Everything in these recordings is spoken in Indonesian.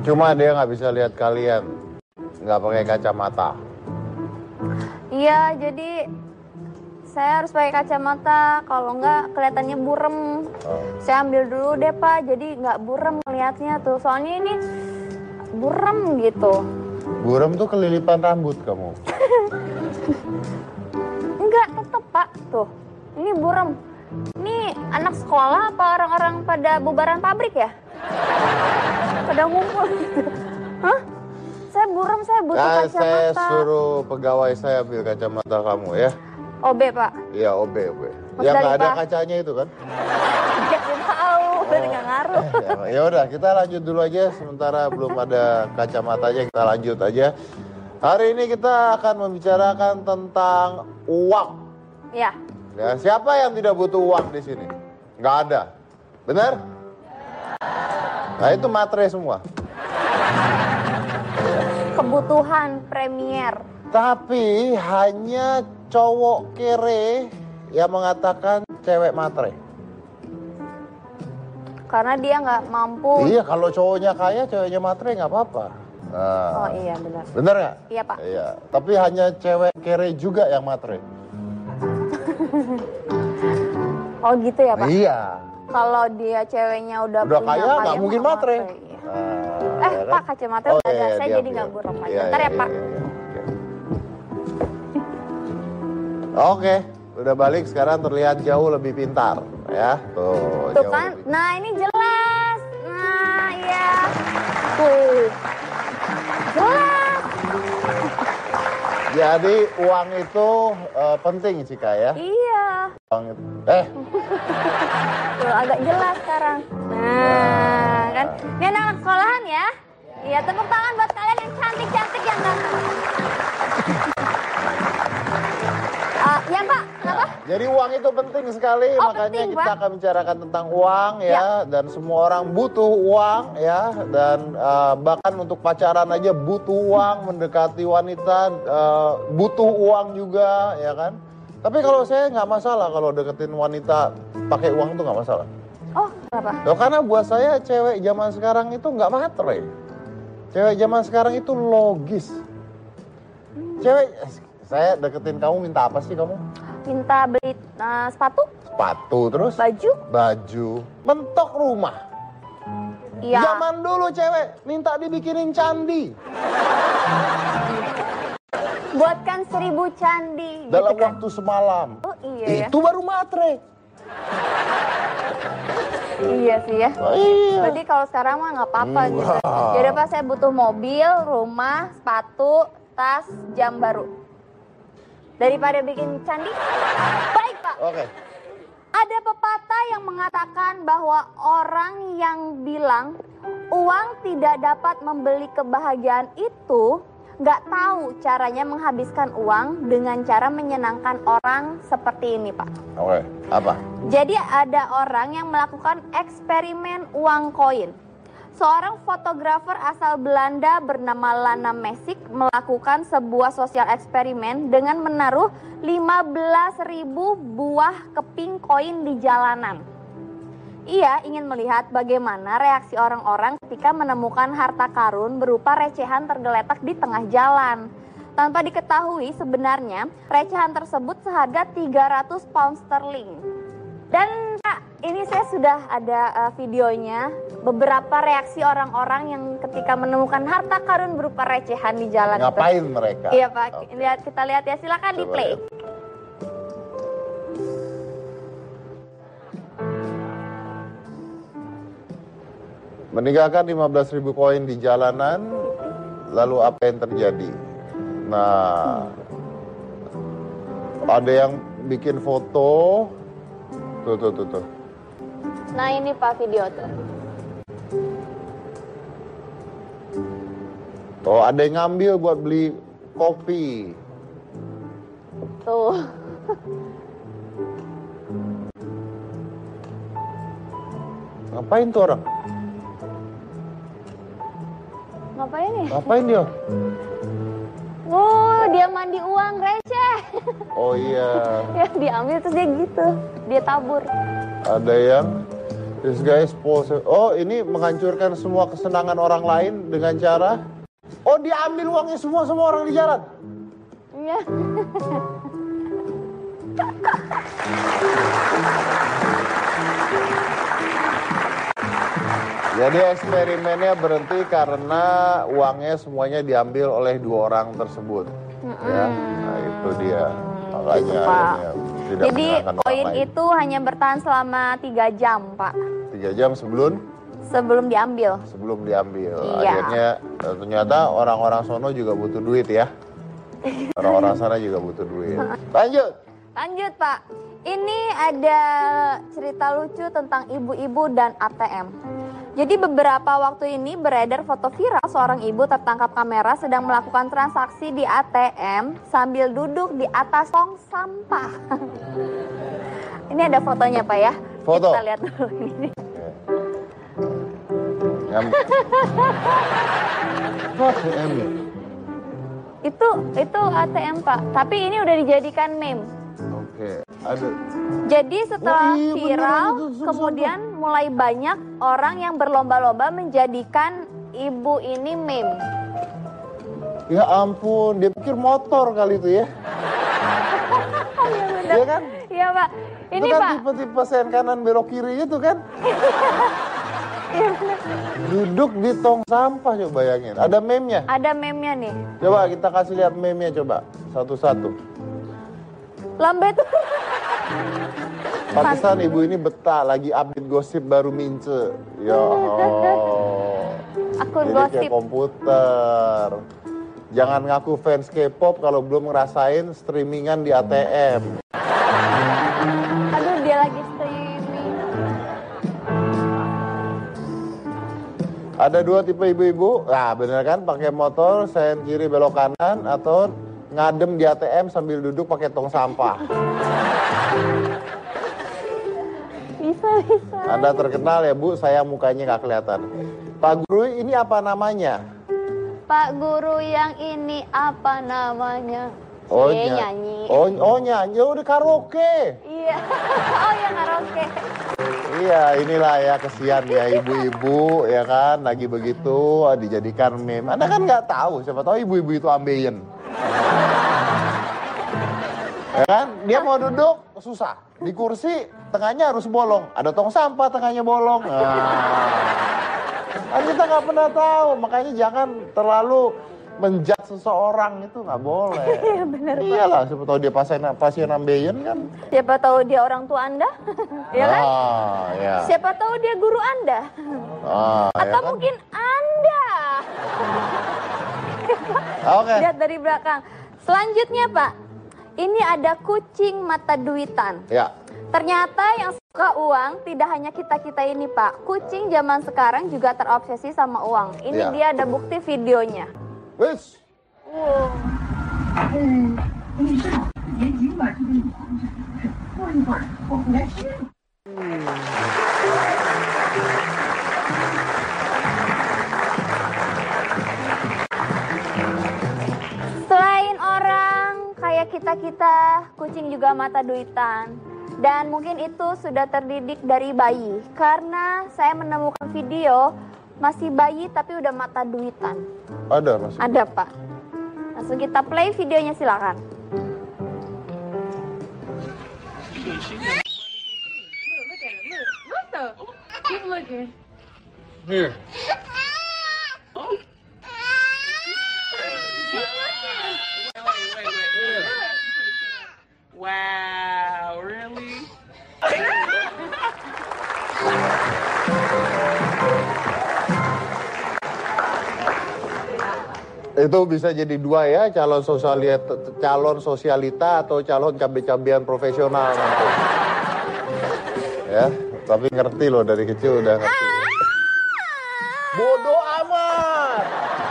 Cuma dia nggak bisa lihat kalian, nggak pakai kacamata. Iya, jadi saya harus pakai kacamata, kalau nggak kelihatannya burem. Saya ambil dulu deh Pak, jadi nggak burem lihatnya tuh. Soalnya ini burem gitu. Burem tuh kelilipan rambut kamu. Enggak, tetep Pak. Tuh, ini burem. Ini anak sekolah apa orang-orang pada bubaran pabrik ya? Pada ngumpul gitu. Hah? Saya burem, saya butuh kacamata. Saya suruh pegawai saya ambil kacamata kamu ya. OB Pak? Iya, OB. Mas Yang nggak ada Pak. kacanya itu kan? Jadi tahu, nggak ngaruh. Ya udah, kita lanjut dulu aja. Sementara belum ada kacamatanya, kita lanjut aja. Hari ini kita akan membicarakan tentang uang. Ya. Ya, siapa yang tidak butuh uang di sini? Nggak ada. Benar? Nah, itu materai semua. Kebutuhan premier. Tapi hanya cowok kere yang mengatakan cewek materai. Karena dia nggak mampu. Iya, kalau cowoknya kaya, ceweknya materai nggak apa-apa. Nah, Oh iya benar. bener nggak? Iya Pak. Iya. Tapi hanya cewek kere juga yang materai. Oh gitu ya Pak? Iya. Kalau dia ceweknya udah punya Kaya nggak mungkin nggak materai. Iya. Ya kan? Pak kacamata udah ada, iya, saya diam, jadi nggak diam. burem lagi. Iya, Ntar ya iya, Pak. iya, iya. Oke, udah balik sekarang terlihat jauh lebih pintar ya. Tuh Tuh jauh kan, lebih. nah ini jelas. Nah iya. Tuh. Jelas. Jadi uang itu penting Cika ya. Iya. Uang itu. Tuh agak jelas sekarang. Nah kan, ini anak sekolahan ya. Iya, tepuk tangan buat kalian yang cantik-cantik yang ganteng. Ya Pak, kenapa? Jadi uang itu penting sekali, Oh, makanya penting, kita Pak. akan bicarakan tentang uang ya, dan semua orang butuh uang ya, dan bahkan untuk pacaran aja butuh uang, mendekati wanita butuh uang juga ya kan. Tapi kalau saya nggak masalah kalau deketin wanita pakai uang itu nggak masalah. Oh, kenapa? Loh, karena buat saya cewek zaman sekarang itu nggak materai. Cewek zaman sekarang itu logis. Cewek, saya deketin kamu minta apa sih kamu? Minta beli sepatu, Sepatu terus? Baju. Mentok rumah. iya. Zaman dulu cewek minta dibikinin candi. Buatkan 1000 candi. Dalam gitu kan? waktu semalam. Oh iya Itu baru materai. Iya sih ya. Oh, iya. Berarti kalau sekarang mah nggak apa-apa gitu. Jadi Pak, saya butuh mobil, rumah, sepatu, tas, jam baru. Daripada bikin candi. Baik Pak. Oke. Ada pepatah yang mengatakan bahwa orang yang bilang uang tidak dapat membeli kebahagiaan itu nggak tahu caranya menghabiskan uang dengan cara menyenangkan orang seperti ini Pak. Oke. Apa? Jadi ada orang yang melakukan eksperimen uang koin. Seorang fotografer asal Belanda bernama Lana Mesik melakukan sebuah sosial eksperimen dengan menaruh 15.000 buah keping koin di jalanan. Ia ingin melihat bagaimana reaksi orang-orang ketika menemukan harta karun berupa recehan tergeletak di tengah jalan. Tanpa diketahui sebenarnya recehan tersebut seharga 300 pound sterling. Dan Pak, ini saya sudah ada videonya, beberapa reaksi orang-orang yang ketika menemukan harta karun berupa recehan di jalan. Ngapain mereka? Iya Pak, Okay. kita lihat ya, silakan di play. Meninggalkan 15.000 koin di jalanan, lalu apa yang terjadi? Nah, ada yang bikin foto, tuh. Nah ini Pak video tuh. Tuh ada yang ngambil buat beli kopi. Tuh. Ngapain tuh orang? Ngapain ya? Ngapain dia? Oh, dia mandi uang receh. Oh iya, Ya diambil terus dia gitu, dia tabur. ada yang This guy is oh, ini menghancurkan semua kesenangan orang lain dengan cara oh, dia ambil uangnya semua orang di jalan. Iya. Jadi eksperimennya berhenti karena uangnya semuanya diambil oleh 2 orang tersebut. Ya, nah itu dia. Makanya tidak jadi koin itu hanya bertahan selama 3 jam, Pak. 3 jam sebelum diambil. Sebelum diambil. Iya. Akhirnya ternyata orang-orang sono juga butuh duit ya. Orang-orang sana juga butuh duit. Lanjut, Pak. Ini ada cerita lucu tentang ibu-ibu dan ATM. Jadi beberapa waktu ini beredar foto viral seorang ibu tertangkap kamera sedang melakukan transaksi di ATM sambil duduk di atas tong sampah. Ini ada fotonya, Pak ya. Foto. Kita lihat dulu ini. ATM. Itu ATM, Pak. Tapi ini udah dijadikan meme. Oke. Aduh. Jadi setelah viral, beneran, kemudian mulai banyak orang yang berlomba-lomba menjadikan ibu ini meme. Ya ampun, dia pikir motor kali itu ya. Iya kan? Iya, Pak. Ini, itu kan Pak. tipe-tipe sen kanan belok kiri itu kan. Duduk di tong sampah, coba bayangin. Ada meme-nya? Ada meme-nya nih. Coba kita kasih lihat meme-nya coba. Satu-satu. Lambe tuh. Pantesan ibu ini betah lagi update gosip baru mince. Ya Allah. Akun Jadi gosip. kayak komputer. Jangan ngaku fans K-pop kalau belum ngerasain streamingan di ATM. Aduh, dia lagi streaming. Ada 2 tipe ibu-ibu. Nah, bener kan? Pakai motor, sen kiri belok kanan, atau ngadem di ATM sambil duduk pakai tong sampah. Bisa. Anda terkenal ya, Bu? Saya mukanya nggak kelihatan. Pak Guru, ini apa namanya? Pak Guru yang ini apa namanya? Oh, nyanyi. Oh, nyanyi. Oh, udah karaoke. Iya. Oh ya, karaoke. Iya, inilah ya kesian ya ibu-ibu ya kan lagi begitu dijadikan meme. Anda kan nggak tahu, siapa tahu ibu-ibu itu ambeien. Ya kan? Dia mau duduk susah. Di kursi tengahnya harus bolong. Ada tong sampah tengahnya bolong. Nah, kita nggak pernah tahu. Makanya jangan terlalu menjat seseorang, itu nggak boleh. Iya, benar, Pak. Iyalah, siapa tahu dia pasien ambeien kan. Siapa tahu dia orang tua Anda? Ya kan? Ya. Siapa tahu dia guru Anda? Atau ya kan? mungkin Anda. Oke. Lihat dari belakang. Selanjutnya, Pak. Ini ada kucing mata duitan. Ya. Ternyata yang suka uang tidak hanya kita-kita ini, Pak. Kucing zaman sekarang juga terobsesi sama uang. Ini Ya. dia ada bukti videonya. Wis. Wow. Selain orang kayak kita-kita, kucing juga mata duitan. Dan mungkin itu sudah terdidik dari bayi. Karena saya menemukan video masih bayi tapi udah mata duitan. Ada masih. Ada, Pak. Langsung kita play videonya, silakan. Here. Wow, really? Itu bisa jadi 2 ya, calon sosialita atau calon cabe-cabean profesional nanti. Ya, tapi ngerti loh dari kecil udah ngerti. Bodoh amat.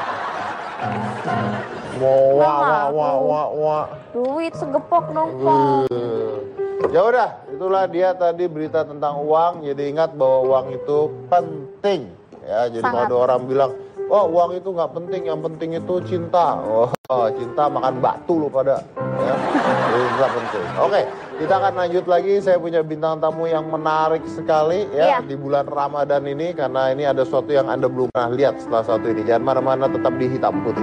Wah. Duit segepok dong, Pak. Ya udah, itulah dia tadi berita tentang uang. Jadi ingat bahwa uang itu penting. Ya, jadi kalau Sangat. ada orang bilang, oh uang itu nggak penting, yang penting itu cinta. Oh, cinta makan batu lu pada. Ya. ya. Jadi tetap penting. Oke, kita akan lanjut lagi. Saya punya bintang tamu yang menarik sekali ya di bulan Ramadan ini, karena ini ada sesuatu yang Anda belum pernah lihat setelah satu ini. Jangan mana-mana, tetap di Hitam Putih.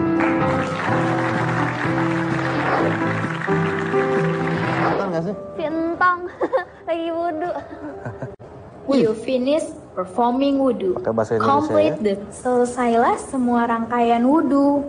Kelihatan nggak sih? Sintong lagi wudhu. You finish performing wudu. Complete the selesailah semua rangkaian wudu.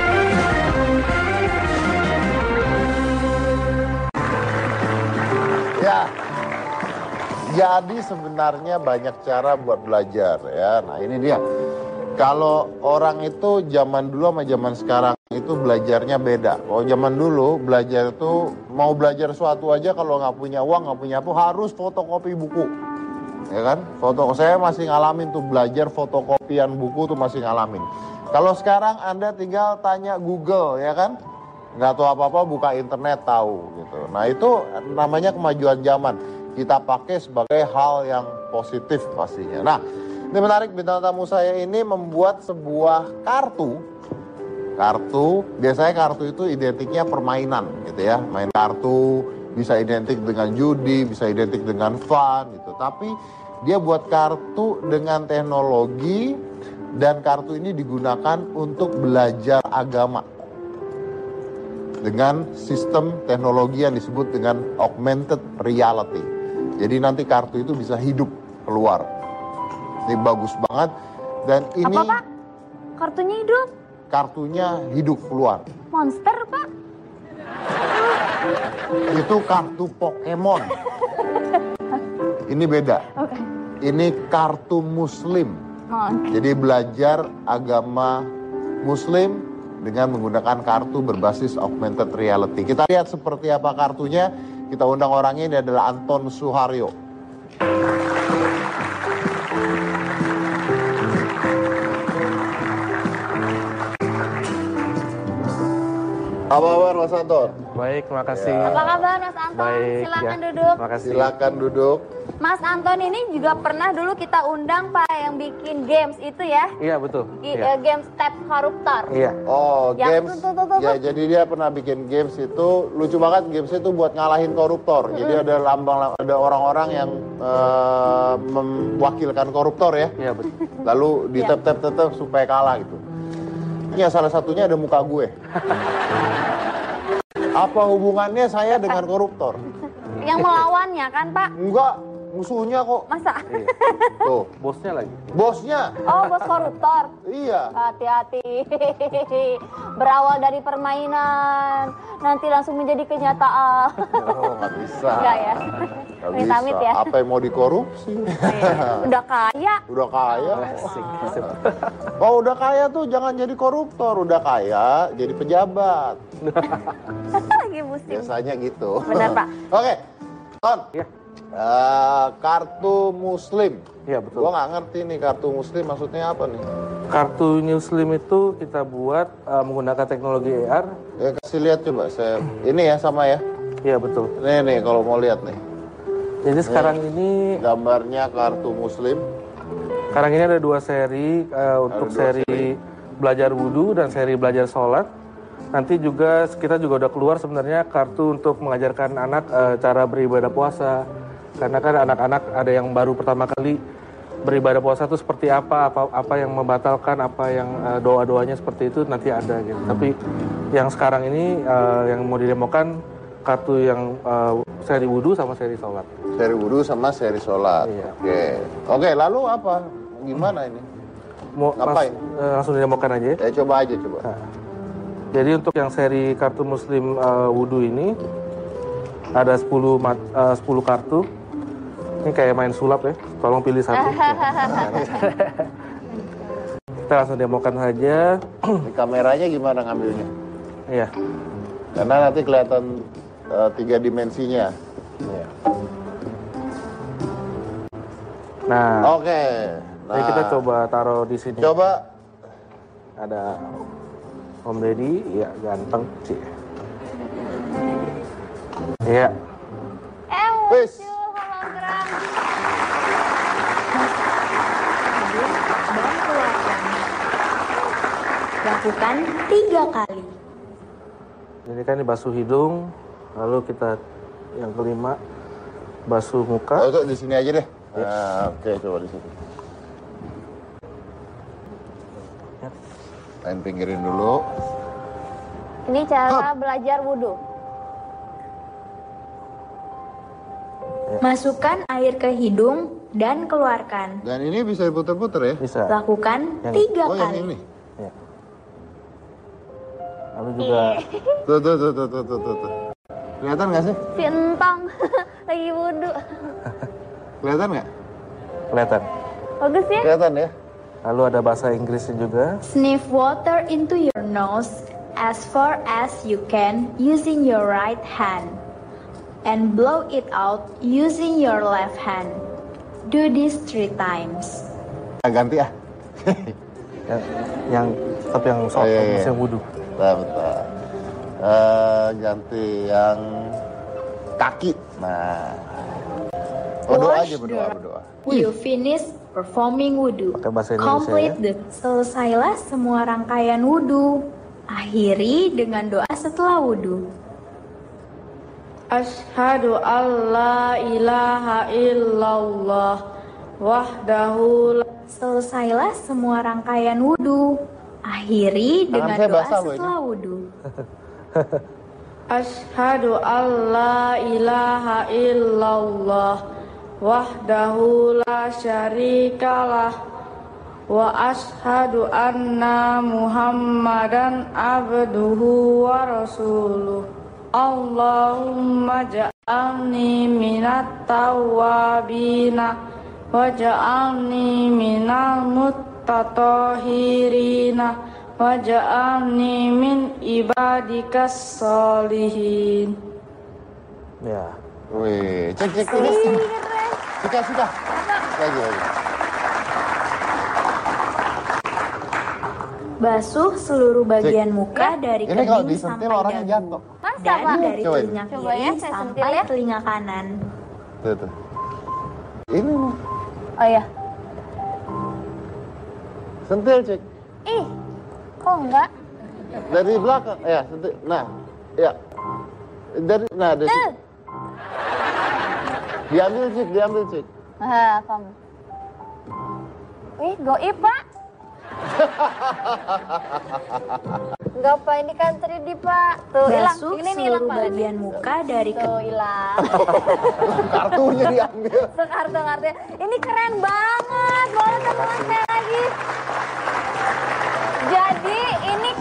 Ya, jadi sebenarnya banyak cara buat belajar ya. Nah ini dia. Kalau orang itu zaman dulu sama zaman sekarang itu belajarnya beda. Kalau zaman dulu belajar itu mau belajar sesuatu aja kalau nggak punya uang, nggak punya apa, harus fotokopi buku. Ya kan? Saya masih ngalamin tuh belajar fotokopian buku tuh masih ngalamin. Kalau sekarang Anda tinggal tanya Google ya kan? Nggak tahu apa-apa buka internet tahu gitu. Nah itu namanya kemajuan zaman. Kita pakai sebagai hal yang positif pastinya. Nah ini menarik, bintang tamu saya ini membuat sebuah kartu. Biasanya kartu itu identiknya permainan gitu ya. Main kartu bisa identik dengan judi, bisa identik dengan fun gitu. Tapi dia buat kartu dengan teknologi dan kartu ini digunakan untuk belajar agama. Dengan sistem teknologi yang disebut dengan augmented reality. Jadi nanti kartu itu bisa hidup keluar. Ini bagus banget. Dan ini... Apa Pak? Kartunya hidup? Kartunya hidup keluar. Monster Pak? Itu kartu Pokemon. Ini beda. Okay. Ini kartu Muslim. Jadi belajar agama Muslim dengan menggunakan kartu berbasis augmented reality. Kita lihat seperti apa kartunya. Kita undang orangnya, ini adalah Anton Suharyo. Apa kabar Mas Anton? Baik, makasih. Apa kabar Mas Anton? Baik, Silakan ya. duduk. Makasih. Silakan duduk. Mas Anton ini juga pernah dulu kita undang Pak yang bikin games itu ya? Iya, betul. Iya. Games Step Koruptor. Iya. Oh, Yang games. tuh. Ya, jadi dia pernah bikin games itu lucu banget. Games itu buat ngalahin koruptor. Jadi ada ada orang-orang yang mewakilkan koruptor ya. Iya, betul. Lalu di tap supaya kalah gitu. Ya, salah satunya ada muka gue. Apa hubungannya saya dengan koruptor? Yang melawannya kan Pak? Enggak, musuhnya kok. Masa? Iya. Tuh, Bosnya lagi. bosnya. Oh, bos koruptor. Iya. Hati-hati. Berawal dari permainan, nanti langsung menjadi kenyataan. Oh, nggak bisa. Enggak ya? Nggak Amit-amit bisa. ya? Apa yang mau dikorupsi? Udah kaya. Udah kaya. Asik. Oh, udah kaya tuh jangan jadi koruptor. Udah kaya jadi pejabat. Lagi musim. Biasanya gitu. Benar, Pak. Oke, Ton. Iya. Kartu Muslim. Iya, betul. Gua nggak ngerti nih kartu Muslim maksudnya apa nih? Kartu Muslim itu kita buat menggunakan teknologi AR. Ya kasih lihat coba saya. Ini ya sama ya. Iya, betul. Nih kalau mau lihat nih. Jadi sekarang ini Gambarnya kartu Muslim. ada dua seri untuk dua seri belajar wudhu dan seri belajar sholat. Nanti juga kita juga udah keluar sebenarnya kartu untuk mengajarkan anak cara beribadah puasa. Karena kan anak-anak ada yang baru pertama kali beribadah puasa itu seperti apa yang membatalkan, apa yang doa-doanya seperti itu nanti ada gitu. Tapi yang sekarang ini yang mau didemokan kartu yang seri wudhu sama seri sholat. Seri wudhu sama seri sholat. Iya. Oke, lalu apa? Gimana ini? Mau Ngapain? langsung didemokan aja ya? Ya coba aja coba. Nah, jadi untuk yang seri kartu Muslim wudhu ini ada 10 kartu. Ini kayak main sulap ya. Tolong pilih satu. Kita langsung demokan saja. Ini kameranya gimana ngambilnya? Iya. Karena nanti kelihatan 3 dimensinya. Iya. Nah, Oke. jadi kita coba taruh di sini. Coba. Ada Om Deddy, ya ganteng sih. Iya. Wis. Muncul hologram. Dan keluarkan. Lakukan 3 kali. Ini kan dibasuh hidung, lalu kita yang kelima basuh muka. Oh, di sini aja deh. Nah, oke, coba di sini. Main pinggirin dulu. Ini cara belajar wudhu. Masukkan air ke hidung dan keluarkan. Dan ini bisa diputer-puter ya? Bisa. Lakukan Yang 3 Oh, yang kali. ini. Ya. Lalu juga Tuh. Kelihatan nggak sih? Si Entong lagi wudhu. Kelihatan nggak? kelihatan. Bagus ya? Kelihatan ya? Lalu ada bahasa Inggrisnya juga. Sniff water into your nose as far as you can using your right hand. And blow it out using your left hand. Do this 3 times. Ganti ah. yang tapi yang soft, iya. yang wudhu. Bentar. Ganti yang kaki. Nah. Berdoa aja, berdoa. You finish performing wudu. Pakai bahasa Indonesia Complete ya. Selesailah semua rangkaian wudu. Akhiri dengan doa setelah wudu. Asyhadu alla ilaha illallah wahdahu la. Selesailah semua rangkaian wudu. Akhiri dengan saya doa basah loh ini. setelah wudu. Asyhadu alla ilaha illallah wahdahu la syarikalah wa asyhadu anna muhammadan abduhu wa rasuluh. Allahumma ja'alni minat tawwabina wa ja'alni minal muttatahhirina wa ja'alni min ibadikas sholihin. Ya. Wih, cek. Suka. Lagi. Basuh seluruh bagian muka dari Ini kalau keding disentil sampai orangnya dagu. jatuh. Masa, Dan Pak? dari Coba telinga Coba kiri ya, saya sentil sampai ya. telinga kanan. Tuh. Ini nih. Oh iya. Sentil, cek. Ih, kok enggak? Dari belakang. Ya, sentil. Nah, ya. Dari situ. Diambil, cek. Ah, kamu. Ih, goib, Pak. Enggak, Pak, ini kan 3D, Pak. Tuh, hilang. Basuh Ini nih hilang, seluruh Pak. bagian muka dari Tuh, hilang. Kartunya diambil. Kartu-kartunya. Ini keren banget. Boleh teman saya lagi. Jadi, ini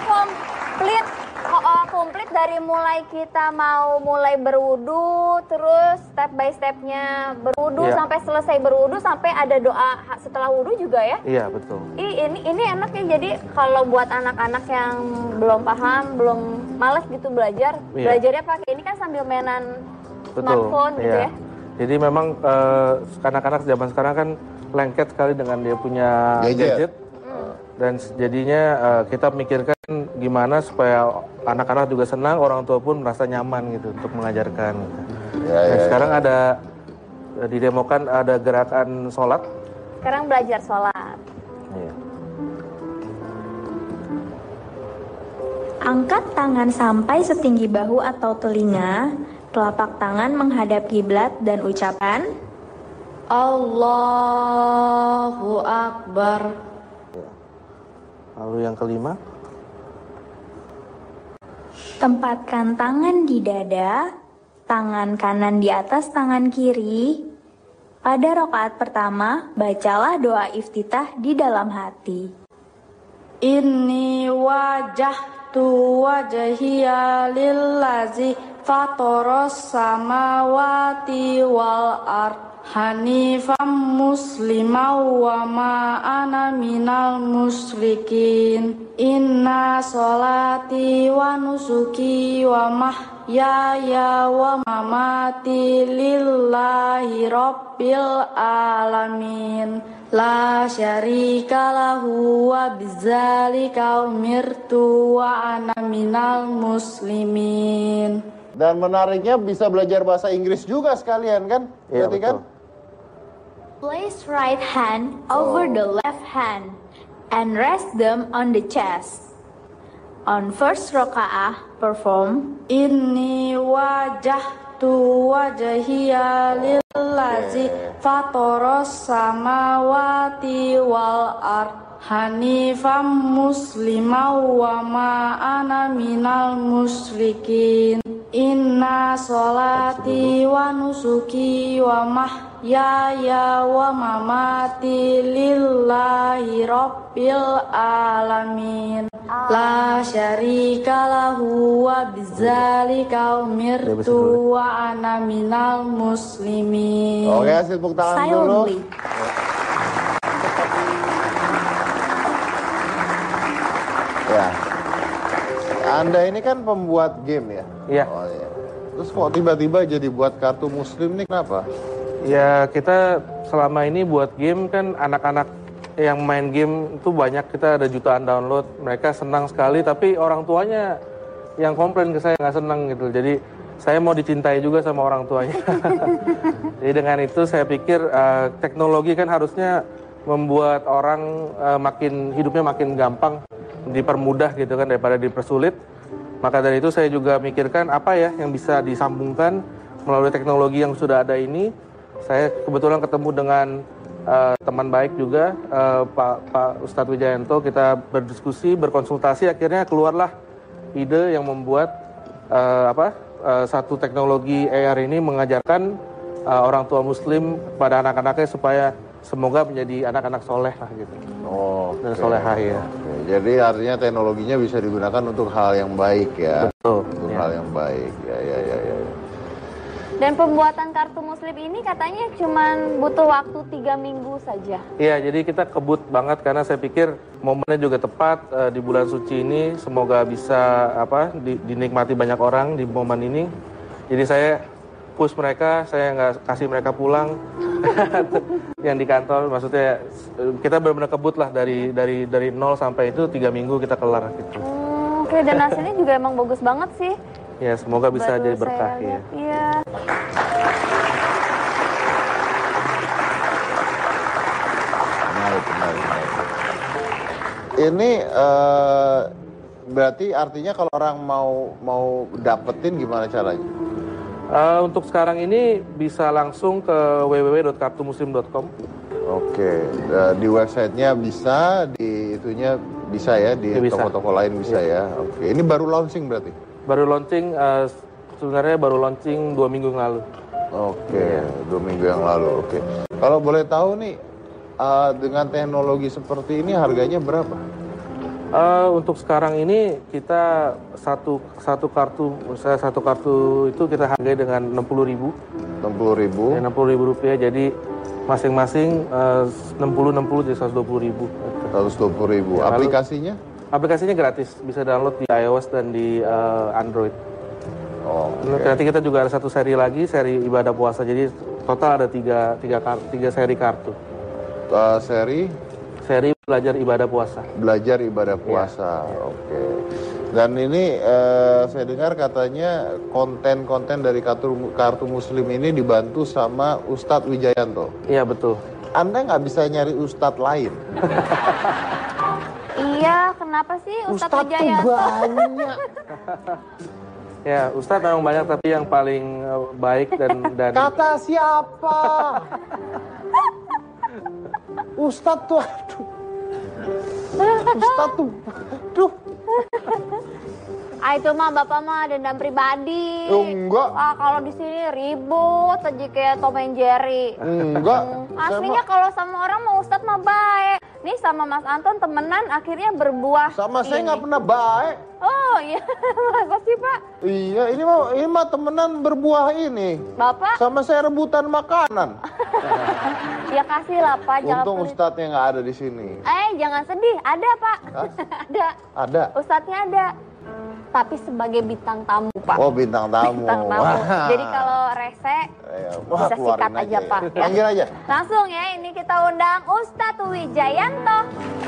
komplit dari mulai kita mau mulai berwudu, terus step by stepnya berwudu Iya. sampai selesai berwudu, sampai ada doa setelah wudu juga ya. Iya, betul. Ini enak ya, jadi kalau buat anak-anak yang belum paham, belum males gitu belajar, Iya. belajarnya pakai ini kan sambil mainan smartphone gitu iya. ya. Jadi memang anak-anak zaman sekarang kan lengket sekali dengan dia punya gadget. Dan jadinya kita mikirkan gimana supaya anak-anak juga senang, orang tua pun merasa nyaman gitu untuk mengajarkan. Dan sekarang ada didemokan ada gerakan sholat. Sekarang belajar sholat. Iya. Angkat tangan sampai setinggi bahu atau telinga, telapak tangan menghadap kiblat dan ucapan Allahu Akbar. Lalu yang kelima, tempatkan tangan di dada, tangan kanan di atas tangan kiri. Pada rakaat pertama, bacalah doa iftitah di dalam hati. Inni wajjahtu wajhiya lillazi fatoros samawati wal ard hanifam muslimau wa ma ana minal musyrikin. Inna sholati wa nusuki wa mahyaya wa mamati lillahi rabbil alamin. La syarika lahu wa bidzalika umirtu wa ana minal muslimin. Dan menariknya bisa belajar bahasa Inggris juga sekalian kan? Iya, Berarti betul. kan? Place right hand over the left hand and rest them on the chest. On first rakaah, perform Inni wajahtu wajhiya lillazi fatoros samawati wal ard hanifam muslimau wa ma ana minal musyrikin. Inna sholati wa nusuki wa mahyaya wa mamati lillahi rabbil alamin. La syarika lahu wa bidzalika umirtu wa ana minal muslimin. Oke, hasil tepuk tangan dulu. silently. Ya. Anda ini kan pembuat game ya? Iya. Oh, iya. Terus kok tiba-tiba jadi buat kartu muslim nih kenapa? Ya kita selama ini buat game kan anak-anak yang main game itu banyak, kita ada jutaan download, mereka senang sekali tapi orang tuanya yang komplain ke saya nggak senang gitu. Jadi saya mau dicintai juga sama orang tuanya. Jadi dengan itu saya pikir teknologi kan harusnya membuat orang hidupnya makin gampang, dipermudah gitu kan daripada dipersulit. Maka dari itu saya juga mikirkan apa ya yang bisa disambungkan melalui teknologi yang sudah ada ini. Saya kebetulan ketemu dengan teman baik juga, Pak Ustadz Wijayanto. Kita berdiskusi, berkonsultasi, akhirnya keluarlah ide yang membuat satu teknologi AR ini mengajarkan orang tua muslim pada anak-anaknya supaya semoga menjadi anak-anak soleh lah gitu. Oh, dan solehah ya. Oke. Jadi artinya teknologinya bisa digunakan untuk hal yang baik ya. Betul. Untuk Ya. hal yang baik. Ya. Dan pembuatan kartu muslim ini katanya cuma butuh waktu 3 minggu saja. Iya, jadi kita kebut banget karena saya pikir momennya juga tepat di bulan suci ini. Semoga bisa dinikmati banyak orang di momen ini. Jadi saya push mereka, saya nggak kasih mereka pulang yang di kantor. Maksudnya kita benar-benar kebut lah dari 0 sampai itu 3 minggu kita kelar gitu. Oke, dan hasilnya juga emang bagus banget sih. Ya, semoga bisa Baru jadi berkah saya ya. lihat, iya. Menarik. Ini berarti artinya kalau orang mau dapetin gimana caranya? Untuk sekarang ini bisa langsung ke www.kartumuslim.com. Oke, di websitenya bisa, di itunya bisa ya, di Ya, bisa. toko-toko lain bisa ya. Oke, ini baru launching berarti? Baru launching, sebenarnya baru launching 2 minggu yang lalu. Oke, 2 minggu yang lalu. Oke. Kalau boleh tahu nih, dengan teknologi seperti ini harganya berapa? Untuk sekarang ini kita satu kartu, misalnya satu kartu itu kita hargai dengan 60.000. 60.000. Ya, 60.000 rupiah, jadi masing-masing 60 jadi 120.000. 120.000. Ya, lalu- Aplikasinya? Aplikasinya gratis, bisa download di iOS dan di Android. Oh, oke. Nanti kita juga ada satu seri lagi, seri ibadah puasa. Jadi total ada tiga seri kartu. Seri belajar ibadah puasa. Belajar ibadah puasa. Oke. Dan ini saya dengar katanya konten-konten dari kartu muslim ini dibantu sama Ustadz Wijayanto. Iya, betul. Anda nggak bisa nyari Ustadz lain? Iya, kenapa sih Ustadz Wijayanto? banyak. Ya, Ustadz memang banyak, tapi yang paling baik dan Kata siapa? Ustadz tuh, aduh. Ustadz tuh, aduh. Itu mah bapak mah dendam pribadi. Enggak. Wah, kalau di sini ribut aja kayak Tom and Jerry. Enggak. Aslinya kalau sama orang mau Ustadz mah baik. Nih sama Mas Anton temenan akhirnya berbuah. Sama saya ini. nggak pernah baik. Oh iya, masa sih Pak? Iya, ini mah temenan berbuah ini. Bapak? Sama saya rebutan makanan. Ya kasih lah Pak, jangan Untung pelit. Ustadznya nggak ada di sini. Jangan sedih, ada Pak. Hah? Ada. Ada. Ustadznya ada. Tapi sebagai bintang tamu Pak. Oh, bintang tamu. Bintang tamu. Wah. Jadi kalau rese Wah, bisa keluarin sikat aja, Pak, ya. Panggil aja. langsung ya, ini kita undang Ustadz Wijayanto.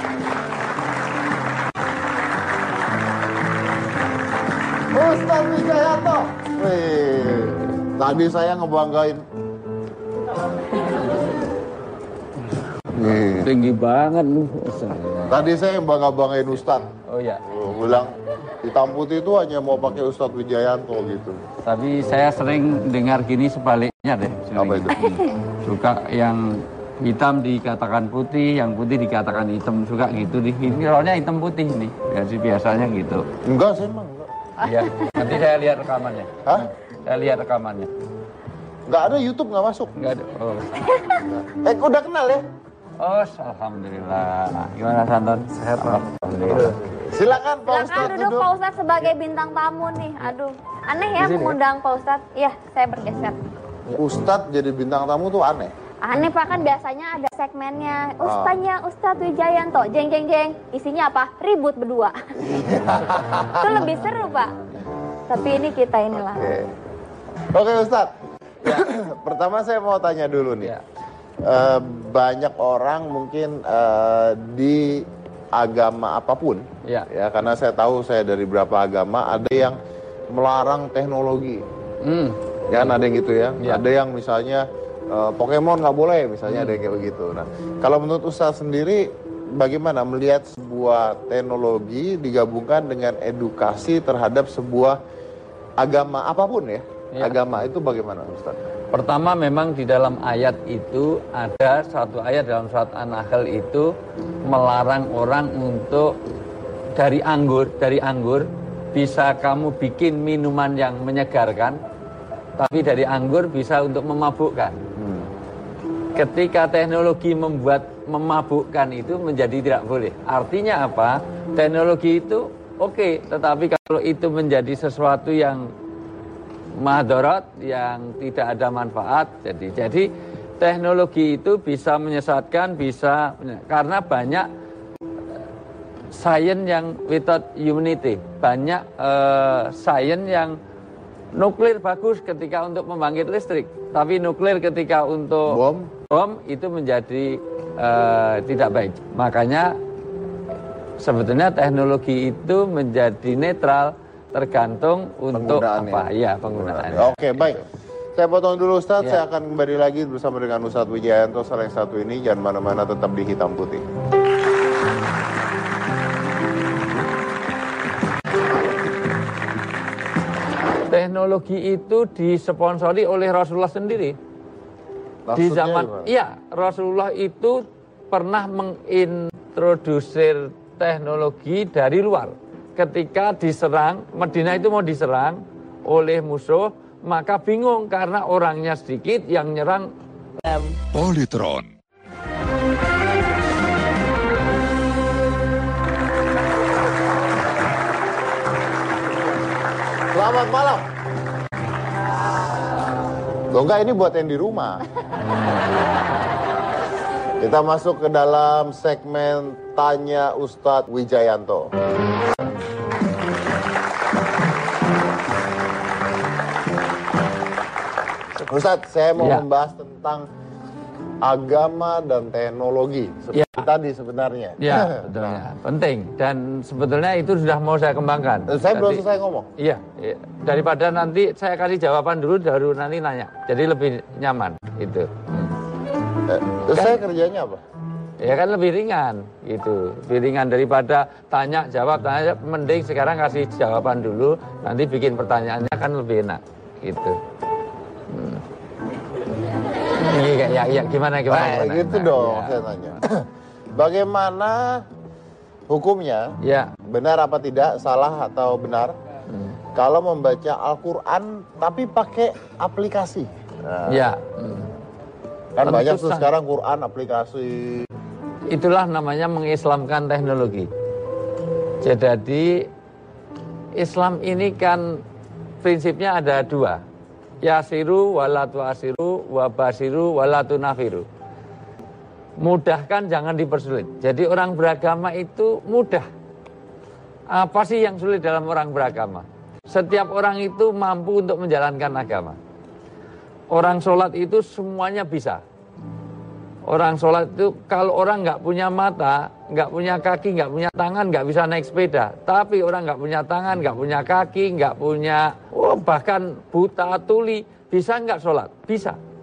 Ustadz Wijayanto. Wih, tadi saya ngebanggain. Nih. Tinggi banget lu. Tadi saya yang bangga-banggain Ustadz. Oh ya. Bilang hitam putih itu hanya mau pakai Ustadz Wijayanto gitu. Tapi saya sering dengar gini sebaliknya deh. Sering. Apa itu? Suka yang hitam dikatakan putih, yang putih dikatakan hitam, suka gitu. Ini rollnya hitam putih nih. Jadi biasanya gitu. Enggak, saya emang enggak. Iya. Nanti saya lihat rekamannya. Hah? Saya lihat rekamannya. Enggak ada, YouTube nggak masuk. Enggak ada. Oh. Udah kenal ya? Oh, alhamdulillah. Gimana Santon? Sehat, Pak? Alhamdulillah. Silakan Pak Silakan Ustadz duduk Pak Ustadz sebagai bintang tamu nih. Aduh, aneh ya mengundang Pak Ustadz. Iya, saya bergeser. Ustadz jadi bintang tamu tuh aneh. Aneh Pak, kan biasanya ada segmennya Ustadznya Ustadz Wijayanto, jeng jeng jeng. Isinya apa? Ribut berdua. Itu lebih seru Pak. Tapi ini kita inilah. Oke Ustadz. Pertama saya mau tanya dulu nih. Ya. Banyak orang mungkin di agama apapun, Ya. karena saya tahu saya dari beberapa agama ada yang melarang teknologi, ya ada yang gitu ya, ada yang misalnya Pokemon nggak boleh, misalnya ada yang kayak begitu. Nah, kalau menurut Ustadz sendiri, bagaimana melihat sebuah teknologi digabungkan dengan edukasi terhadap sebuah agama apapun ya? Agama itu bagaimana Ustadz? Pertama memang di dalam ayat itu ada satu ayat dalam surat An-Nahl itu melarang orang untuk dari anggur bisa kamu bikin minuman yang menyegarkan, tapi dari anggur bisa untuk memabukkan. Ketika teknologi membuat memabukkan itu menjadi tidak boleh. Artinya apa? Teknologi itu oke, tetapi kalau itu menjadi sesuatu yang madharat, yang tidak ada manfaat, jadi teknologi itu bisa menyesatkan, bisa karena banyak sains yang without humanity, banyak sains yang nuklir bagus ketika untuk membangkit listrik, tapi nuklir ketika untuk bom itu menjadi tidak baik. Makanya sebetulnya teknologi itu menjadi netral tergantung untuk apa ya penggunaannya. Oke, baik. Saya potong dulu Ustadz, saya akan kembali lagi bersama dengan Ustadz Wijayanto setelah yang satu ini. Jangan mana-mana, tetap di Hitam Putih. Teknologi itu disponsori oleh Rasulullah sendiri. Di zaman Rasulullah itu pernah mengintrodusir teknologi dari luar. Ketika diserang, Madinah itu mau diserang oleh musuh, maka bingung karena orangnya sedikit yang nyerang. Polytron. Selamat malam. Loh enggak, ini buat yang di rumah. Kita masuk ke dalam segmen Tanya Ustadz Wijayanto. Ustadz, saya mau membahas tentang agama dan teknologi seperti tadi sebenarnya. Ya, betulnya. Penting dan sebetulnya itu sudah mau saya kembangkan. Saya belum selesai ngomong. Iya, daripada nanti saya kasih jawaban dulu, baru nanti nanya. Jadi lebih nyaman itu. Saya kerjanya apa? Ya kan lebih ringan gitu, lebih ringan daripada tanya jawab. Mending sekarang kasih jawaban dulu, nanti bikin pertanyaannya kan lebih enak gitu. Ya gimana? Gitu dong, saya tanya. Bagaimana hukumnya? Ya. Benar apa tidak, salah atau benar? Kalau membaca Al-Quran tapi pakai aplikasi. Nah, ya. Kan banyak tuh sekarang Quran aplikasi. Itulah namanya mengislamkan teknologi. Jadi Islam ini kan prinsipnya ada dua. Yasiru walatu asiru wabasiru walatu nafiru. Mudahkan, jangan dipersulit. Jadi orang beragama itu mudah. Apa sih yang sulit dalam orang beragama? Setiap orang itu mampu untuk menjalankan agama. Orang sholat itu semuanya bisa. Orang sholat itu kalau orang nggak punya mata, nggak punya kaki, nggak punya tangan, nggak bisa naik sepeda. Tapi orang nggak punya tangan, nggak punya kaki, nggak punya bahkan buta tuli, bisa nggak sholat? Bisa.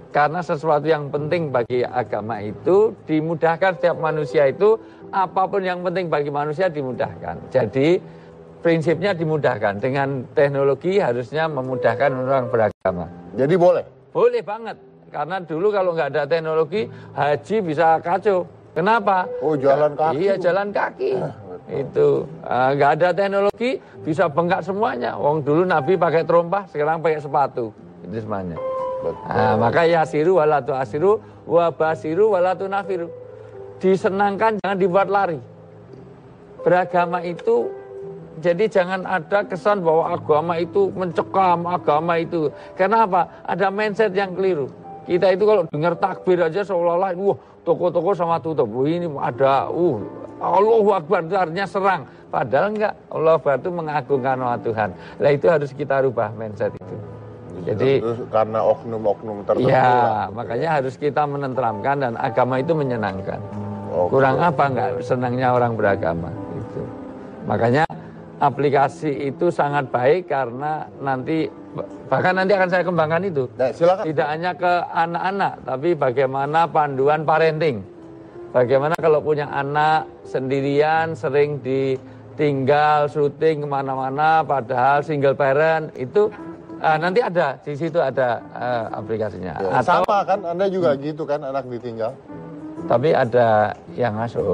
Karena sesuatu yang penting bagi agama itu dimudahkan setiap manusia itu, apapun yang penting bagi manusia dimudahkan. Jadi prinsipnya dimudahkan. Dengan teknologi harusnya memudahkan orang beragama. Jadi boleh? Boleh banget. Karena dulu kalau nggak ada teknologi, haji bisa kacau. Kenapa? Oh, jalan kaki. Iya, jalan kaki. Itu nggak ada teknologi bisa bengkak semuanya. Wong dulu Nabi pakai terompah, sekarang pakai sepatu. Itu semuanya. Nah, maka yasiru walatu asiru wabasiru walatu nafiru. Disenangkan, jangan dibuat lari. Beragama itu, jadi jangan ada kesan bahwa agama itu mencekam, agama itu. Kenapa? Ada mindset yang keliru. Kita itu kalau dengar takbir aja seolah-olah, toko-toko sama tutup. Ini ada, Allahu Akbar itu artinya serang. Padahal enggak, Allahu Akbar itu mengagungkan nama Tuhan. Nah itu harus kita rubah mindset itu. Jadi karena oknum-oknum tertentu. Ya, makanya harus kita menenteramkan dan agama itu menyenangkan. Kurang apa enggak senangnya orang beragama itu. Makanya aplikasi itu sangat baik karena nanti bahkan nanti akan saya kembangkan itu. Nah, silakan. Tidak hanya ke anak-anak, tapi bagaimana panduan parenting. Bagaimana kalau punya anak sendirian sering ditinggal syuting kemana-mana padahal single parent itu nanti ada di situ ada aplikasinya. Ya, atau, sama kan Anda juga gitu kan anak ditinggal? Tapi ada yang ngasuh,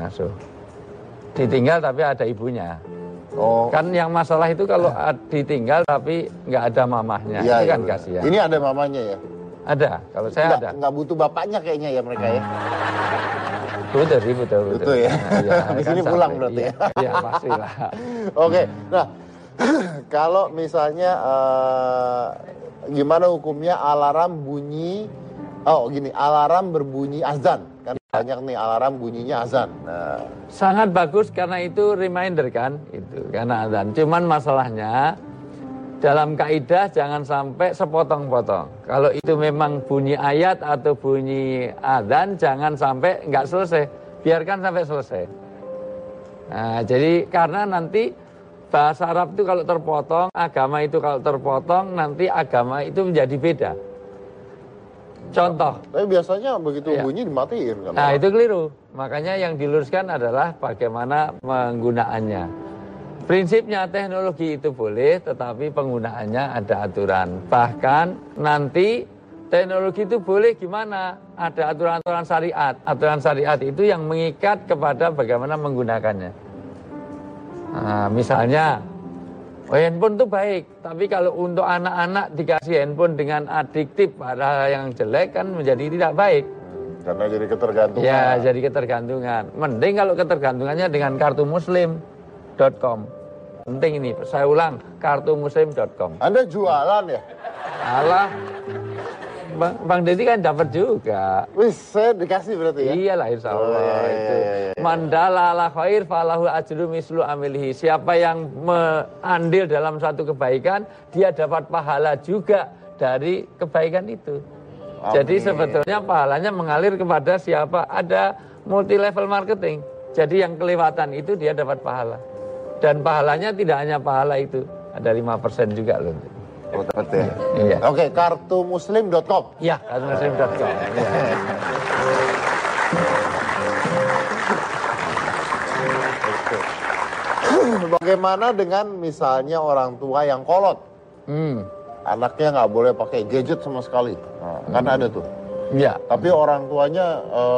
ditinggal tapi ada ibunya. Oh. Kan yang masalah itu kalau ditinggal tapi nggak ada mamahnya, Ya, itu kan ya, kasihan. Ini ada mamanya ya? Ada, kalau saya ada. Nggak butuh bapaknya kayaknya ya mereka ya? Betul sih, betul. Betul ya? Ya, Di sini kan pulang sampai. berarti ya? Iya, pastilah. Oke, nah kalau misalnya gimana hukumnya alarm bunyi, alarm berbunyi azan. Kan banyak nih alarm bunyinya azan. Nah. Sangat bagus karena itu reminder kan, itu karena azan. Cuman masalahnya dalam kaidah jangan sampai sepotong-potong. Kalau itu memang bunyi ayat atau bunyi azan, jangan sampai nggak selesai. Biarkan sampai selesai. Nah, jadi karena nanti bahasa Arab itu kalau terpotong, agama itu kalau terpotong, nanti agama itu menjadi beda. Contoh. Tapi biasanya begitu bunyi dimatiin kan? Nah itu keliru. Makanya yang diluruskan adalah bagaimana penggunaannya. Prinsipnya teknologi itu boleh, tetapi penggunaannya ada aturan. Bahkan nanti teknologi itu boleh gimana? Ada aturan-aturan syariat. Aturan syariat itu yang mengikat kepada bagaimana menggunakannya. Nah, misalnya, handphone itu baik, tapi kalau untuk anak-anak dikasih handphone dengan adiktif pada yang jelek kan menjadi tidak baik. Karena jadi ketergantungan. Ya, jadi ketergantungan. Mending kalau ketergantungannya dengan kartumuslim.com. Penting ini, saya ulang, kartumuslim.com. Anda jualan ya? Alah, Bang Deddy kan dapat juga. Wih, saya dikasih berarti ya? Iyalah insya Allah itu. Mandala ala khair falahu ajru mislu amilihi. Siapa yang andil dalam satu kebaikan, dia dapat pahala juga dari kebaikan itu. Amin. Jadi sebetulnya pahalanya mengalir kepada siapa, ada multi level marketing. Jadi yang kelewatan itu dia dapat pahala. Dan pahalanya tidak hanya pahala itu, ada 5% juga loh. Oh, dapat ya? Iya. Oke, kartumuslim.com. Iya, kartumuslim.com. Ya. Bagaimana dengan misalnya orang tua yang kolot? Anaknya nggak boleh pakai gadget sama sekali. Nah, kan ada tuh. Iya. Tapi orang tuanya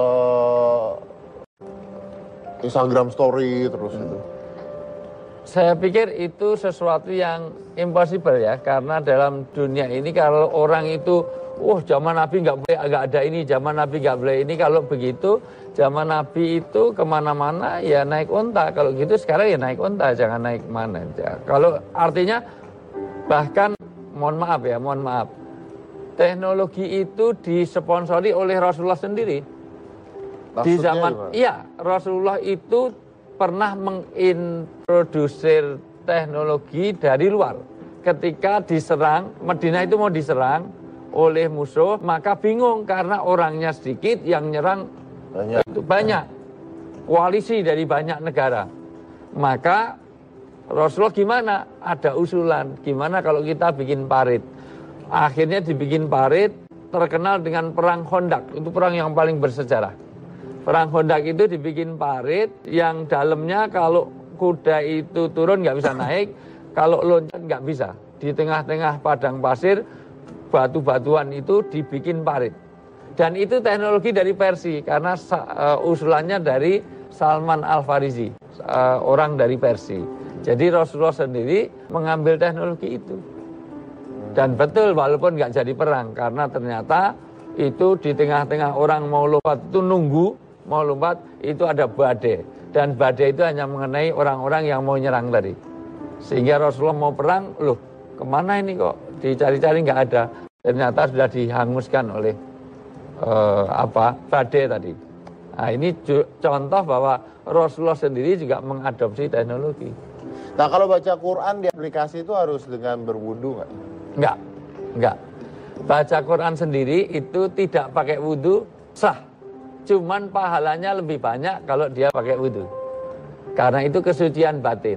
Instagram story terus itu. Saya pikir itu sesuatu yang impossible ya, karena dalam dunia ini kalau orang itu, zaman Nabi nggak ada ini, zaman Nabi nggak boleh ini, kalau begitu zaman Nabi itu kemana-mana ya naik unta, kalau gitu sekarang ya naik unta, jangan naik mana. Ya. Kalau artinya bahkan mohon maaf, teknologi itu disponsori oleh Rasulullah sendiri. Maksudnya di zaman, Rasulullah itu pernah mengintrodusir teknologi dari luar. Ketika diserang, Madinah itu mau diserang oleh musuh, maka bingung karena orangnya sedikit, yang nyerang banyak. Koalisi dari banyak negara. Maka Rasulullah gimana? Ada usulan, gimana kalau kita bikin parit? Akhirnya dibikin parit, terkenal dengan perang Khandaq. Itu perang yang paling bersejarah. Perang Khandaq itu dibikin parit yang dalamnya kalau kuda itu turun nggak bisa naik, kalau loncat nggak bisa. Di tengah-tengah padang pasir, batu-batuan itu dibikin parit. Dan itu teknologi dari Persia, karena usulannya dari Salman Al-Farisi, orang dari Persia. Jadi Rasulullah sendiri mengambil teknologi itu. Dan betul, walaupun nggak jadi perang, karena ternyata itu di tengah-tengah orang mau lompat itu mau lompat itu ada badai. Dan badai itu hanya mengenai orang-orang yang mau nyerang tadi. Sehingga Rasulullah mau perang, loh kemana ini kok dicari-cari nggak ada. Ternyata sudah dihanguskan oleh badai tadi. Nah ini contoh bahwa Rasulullah sendiri juga mengadopsi teknologi. Nah kalau baca Quran di aplikasi itu harus dengan berwudu nggak? Enggak. Baca Quran sendiri itu tidak pakai wudu sah. Cuman pahalanya lebih banyak kalau dia pakai wudu. Karena itu kesucian batin.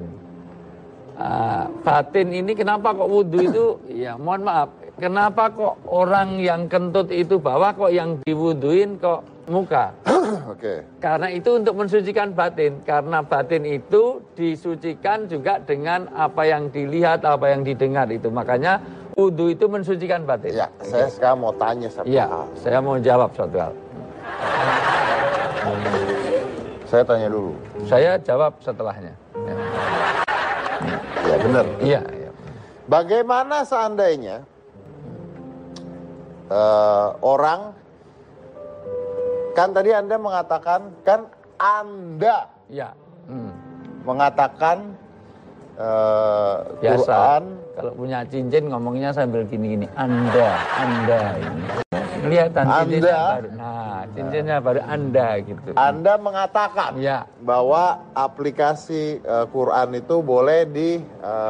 Batin ini kenapa kok wudu itu, ya mohon maaf, kenapa kok orang yang kentut itu bawah, kok yang diwuduin kok muka? Oke. Karena itu untuk mensucikan batin. Karena batin itu disucikan juga dengan apa yang dilihat, apa yang didengar itu. Makanya wudu itu mensucikan batin. Ya, saya sekarang mau tanya satu hal. Saya mau jawab suatu hal. Saya tanya dulu. Saya jawab setelahnya. Ya benar. Iya. Bagaimana seandainya orang, kan tadi Anda mengatakan, kan Anda mengatakan biasa Quran. Kalau punya cincin ngomongnya sambil gini-gini. Anda ini. Kelihatan cincinnya baru. Nah, cincinnya baru Anda gitu. Anda mengatakan bahwa aplikasi Quran itu boleh di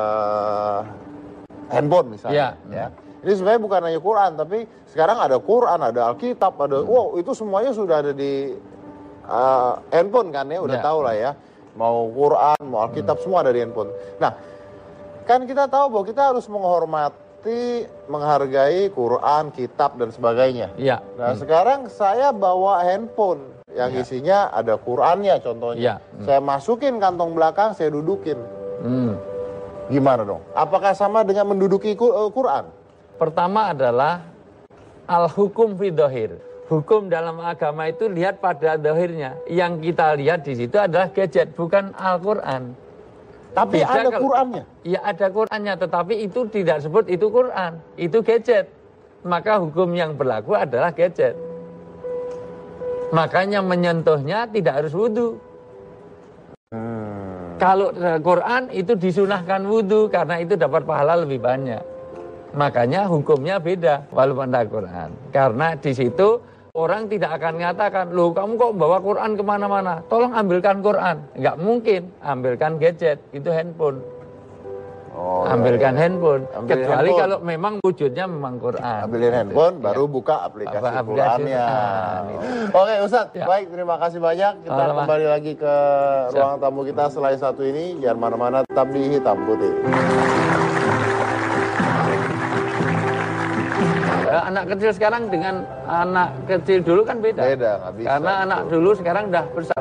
handphone misalnya. Ya. Ini sebenarnya bukan hanya Quran, tapi sekarang ada Quran, ada Alkitab, ada itu semuanya sudah ada di handphone kan ya, udah tahu lah ya. Mau Quran, mau Alkitab, semua ada di handphone. Nah, kan kita tahu bahwa kita harus menghormati, menghargai Quran, kitab dan sebagainya. Iya. Nah, sekarang saya bawa handphone yang isinya ada Qurannya contohnya. Saya masukin kantong belakang, saya dudukin. Gimana dong? Apakah sama dengan menduduki Quran? Pertama adalah al-hukum fi dhahir. Hukum dalam agama itu lihat pada dhahirnya. Yang kita lihat di situ adalah gadget, bukan Al-Quran. Tapi beda ada Qurannya? Iya ada Qurannya, tetapi itu tidak sebut itu Quran. Itu gadget. Maka hukum yang berlaku adalah gadget. Makanya menyentuhnya tidak harus wudu. Kalau Quran itu disunahkan wudu, karena itu dapat pahala lebih banyak. Makanya hukumnya beda walaupun ada Quran. Karena di situ orang tidak akan mengatakan, loh kamu kok bawa Quran kemana-mana? Tolong ambilkan Quran. Nggak mungkin, ambilkan gadget, itu handphone. Ambilkan handphone. Kecuali handphone. Kalau memang wujudnya memang Quran. Ambilin handphone, baru buka aplikasi Qurannya. Oke Ustadz, baik terima kasih banyak. Kita kembali lagi ke ruang tamu kita setelah satu ini. Jangan mana-mana, tetap di Hitam Putih. Anak kecil sekarang dengan anak kecil dulu kan beda. Beda, nggak bisa. Karena anak dulu sekarang udah besar.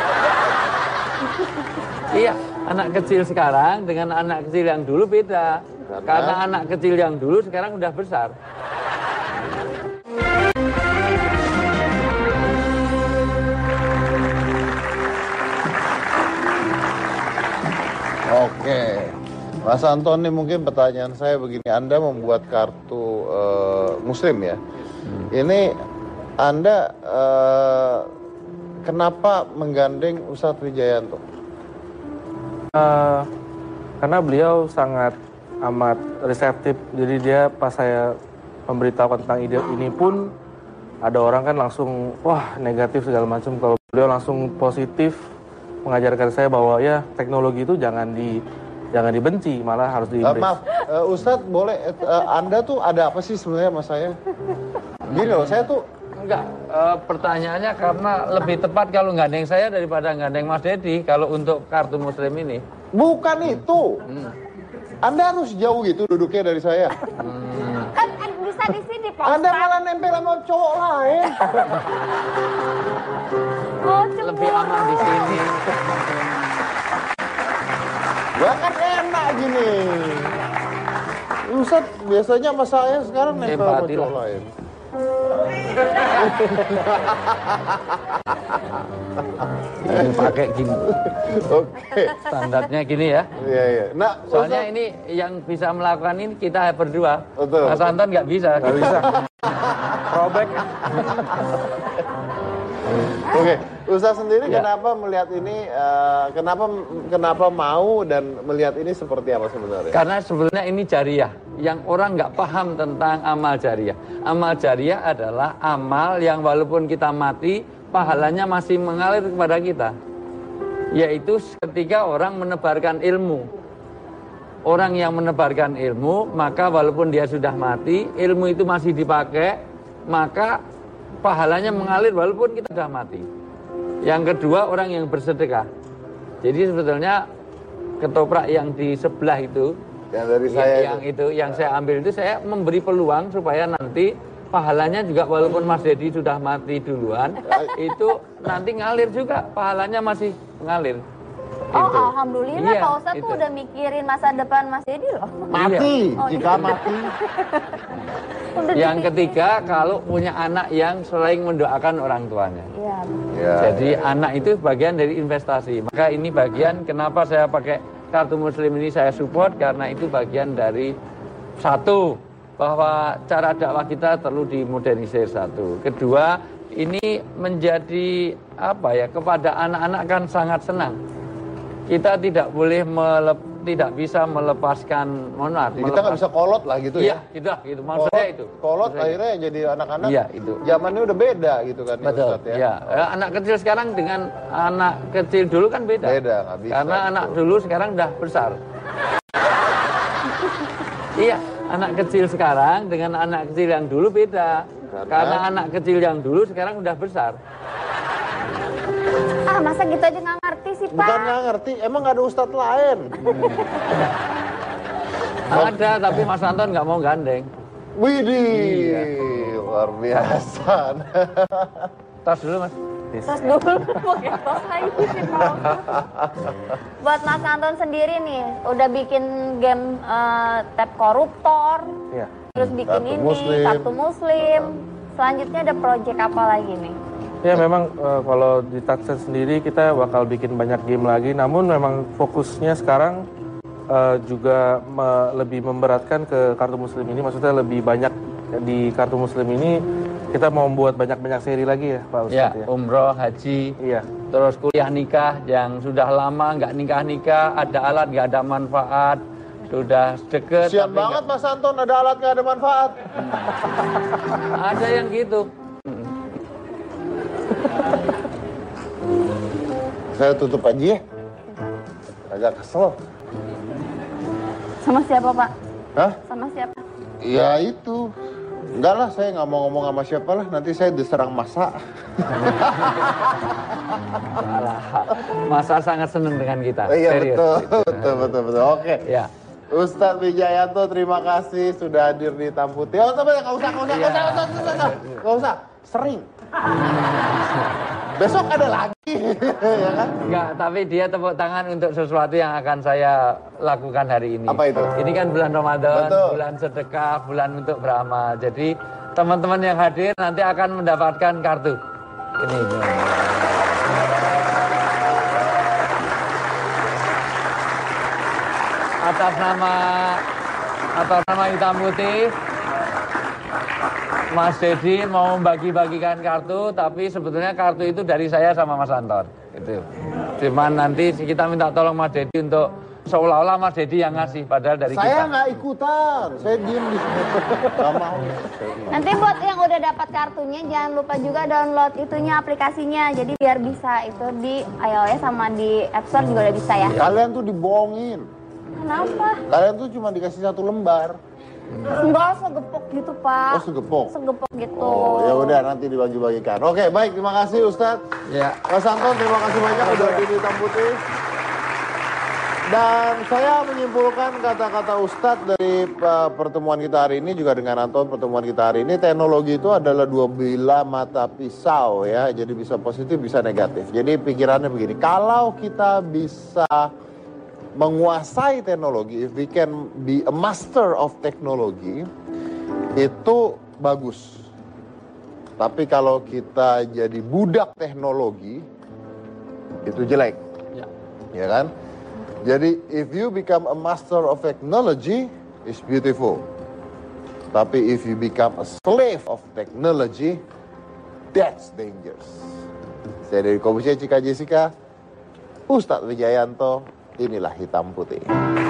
Iya, anak kecil sekarang dengan anak kecil yang dulu beda. Karena anak kecil yang dulu sekarang udah besar. Oke. Mas Anton, ini mungkin pertanyaan saya begini, Anda membuat kartu Muslim ya. Ini Anda kenapa menggandeng Ustadz Wijayanto? Karena beliau sangat amat reseptif. Jadi dia pas saya memberitahu tentang ide ini pun ada orang kan langsung wah negatif segala macam. Kalau beliau langsung positif mengajarkan saya bahwa ya teknologi itu jangan dibenci, malah harus di-embrace. Maaf, Ustadz boleh, Anda tuh ada apa sih sebenarnya sama saya? Gini loh, saya tuh... Enggak, pertanyaannya karena lebih tepat kalau gandeng saya daripada gandeng Mas Dedi, kalau untuk kartu Muslim ini. Bukan itu. Anda harus jauh gitu duduknya dari saya. Kan bisa bisa di sini, Pak Anda Ustadz. malah nempel sama cowok lain. Oh, Lebih aman di sini. Ya kan enak gini. Ustaz, biasanya sama saya sekarang nempel sama Empati cowok lah. lain. Ini pakai gini. Oke. Standarnya gini ya. Iya, iya. Nah, Soalnya Ustaz, ini yang bisa melakukan ini kita berdua. Betul. Mas Anton nggak bisa. Nggak bisa. Robek. Oke, Ustaz sendiri Ya. kenapa melihat ini, kenapa mau dan melihat ini seperti apa sebenarnya? Karena sebenarnya ini jariah. Yang orang nggak paham tentang amal jariah. Amal jariah adalah amal yang walaupun kita mati, pahalanya masih mengalir kepada kita. Yaitu ketika orang menebarkan ilmu. Orang yang menebarkan ilmu, maka walaupun dia sudah mati, ilmu itu masih dipakai, maka pahalanya mengalir walaupun kita sudah mati. Yang kedua, orang yang bersedekah. Jadi sebetulnya ketoprak yang di sebelah itu, Yang dari saya yang saya ambil itu saya memberi peluang supaya nanti pahalanya juga walaupun Mas Dedi sudah mati duluan, itu nanti ngalir juga, pahalanya masih mengalir. Oh, Itu. alhamdulillah Iya, Pak Ustadz tuh itu. udah mikirin masa depan Mas Dedi loh. mati, Oh, jika iya. mati. Udah Yang dipikir. ketiga, kalau punya anak yang sering mendoakan orang tuanya. Iya. Ya. Jadi anak itu bagian dari investasi. Maka ini bagian kenapa saya pakai kartu muslim ini saya support, karena itu bagian dari satu, bahwa cara dakwah kita perlu dimodernisir satu. Kedua, ini menjadi apa ya, kepada anak-anak kan sangat senang. Kita tidak boleh tidak bisa melepaskan, mohon maaf, Kita nggak bisa kolot lah gitu Iya, ya. gitu. Maksud saya itu. Kolot Maksud saya akhirnya yang jadi anak-anak. Iya, itu. Zamannya udah beda gitu kan, Betul, Ustaz, ya. ya. Anak kecil sekarang dengan anak kecil dulu kan beda. Beda, nggak bisa. Karena anak dulu sekarang udah besar. Iya, anak kecil sekarang dengan anak kecil yang dulu beda. Karena anak kecil yang dulu sekarang udah besar. Ah, masa gitu aja nggak ngerti sih, Pak? Bukan nggak ngerti, emang nggak ada ustadz lain. Ada, tapi Mas Anton nggak mau gandeng. Widih, luar biasa. Tas dulu, Mas. Tos dulu, pakai tos lagi sih, Pak. Buat Mas Anton sendiri nih, udah bikin game tab koruptor, Iya. terus bikin Kartu ini, Muslim. kartu muslim. Selanjutnya ada project apa lagi nih? Ya memang kalau di Taksen sendiri kita bakal bikin banyak game lagi, namun memang fokusnya sekarang juga lebih memberatkan ke kartu muslim ini, maksudnya lebih banyak di kartu muslim ini kita mau membuat banyak-banyak seri lagi ya Pak Ya, Ustadz ya. umroh, haji, Iya. terus kuliah nikah yang sudah lama nggak nikah-nikah, ada alat nggak ada manfaat, sudah deket. Sian tapi banget Mas Anton, ada alat nggak ada manfaat. ada yang gitu. Saya tutup aja ya. Agak kesel. Sama siapa, Pak? Hah? Sama siapa? Ya itu. Enggak lah, saya nggak mau ngomong sama siapa lah. Nanti saya diserang masa. Masa sangat senang dengan kita. Iya Serius. betul. Oke. Ya. Ustadz Wijayanto, terima kasih sudah hadir di Tamputi. Oh, tapi nggak usah. Sering. Besok ada lagi, ya kan? Enggak, tapi dia tepuk tangan untuk sesuatu yang akan saya lakukan hari ini. Apa itu? Ini kan bulan Ramadan, Betul. bulan sedekah, bulan untuk beramal. Jadi teman-teman yang hadir nanti akan mendapatkan kartu. Ini. Atas nama Hitam Putih, Mas Dedi mau membagi-bagikan kartu, tapi sebetulnya kartu itu dari saya sama Mas Anton. Gitu. Cuman nanti kita minta tolong Mas Dedi untuk seolah-olah Mas Dedi yang ngasih, padahal dari Saya kita. nggak ikutan, saya diem di sini. Nggak mau. Nanti buat yang udah dapat kartunya, jangan lupa juga download itunya aplikasinya. Jadi biar bisa itu di iOS sama di App Store juga udah bisa ya. Kalian tuh dibohongin. Kenapa? Kalian tuh cuma dikasih 1 lembar. Enggak segepok gitu, Pak. Oh, segepok. Segepok gitu. Oh, ya udah nanti dibagi-bagikan. Oke, baik, terima kasih Ustadz. Ya. Mas Anton, terima kasih banyak udah hadir di Hitam Putih. Dan saya menyimpulkan kata-kata Ustadz dari pertemuan kita hari ini juga dengan Anton pertemuan kita hari ini, teknologi itu adalah dua bilah mata pisau ya, jadi bisa positif bisa negatif. Jadi pikirannya begini, kalau kita bisa menguasai teknologi, if we can be a master of technology, itu bagus. Tapi kalau kita jadi budak teknologi, itu jelek, ya kan? Jadi, if you become a master of technology, it's beautiful. Tapi if you become a slave of technology, that's dangerous. Saya dari Komisi Cika Jessica, Ustadz Wijayanto, inilah hitam putih.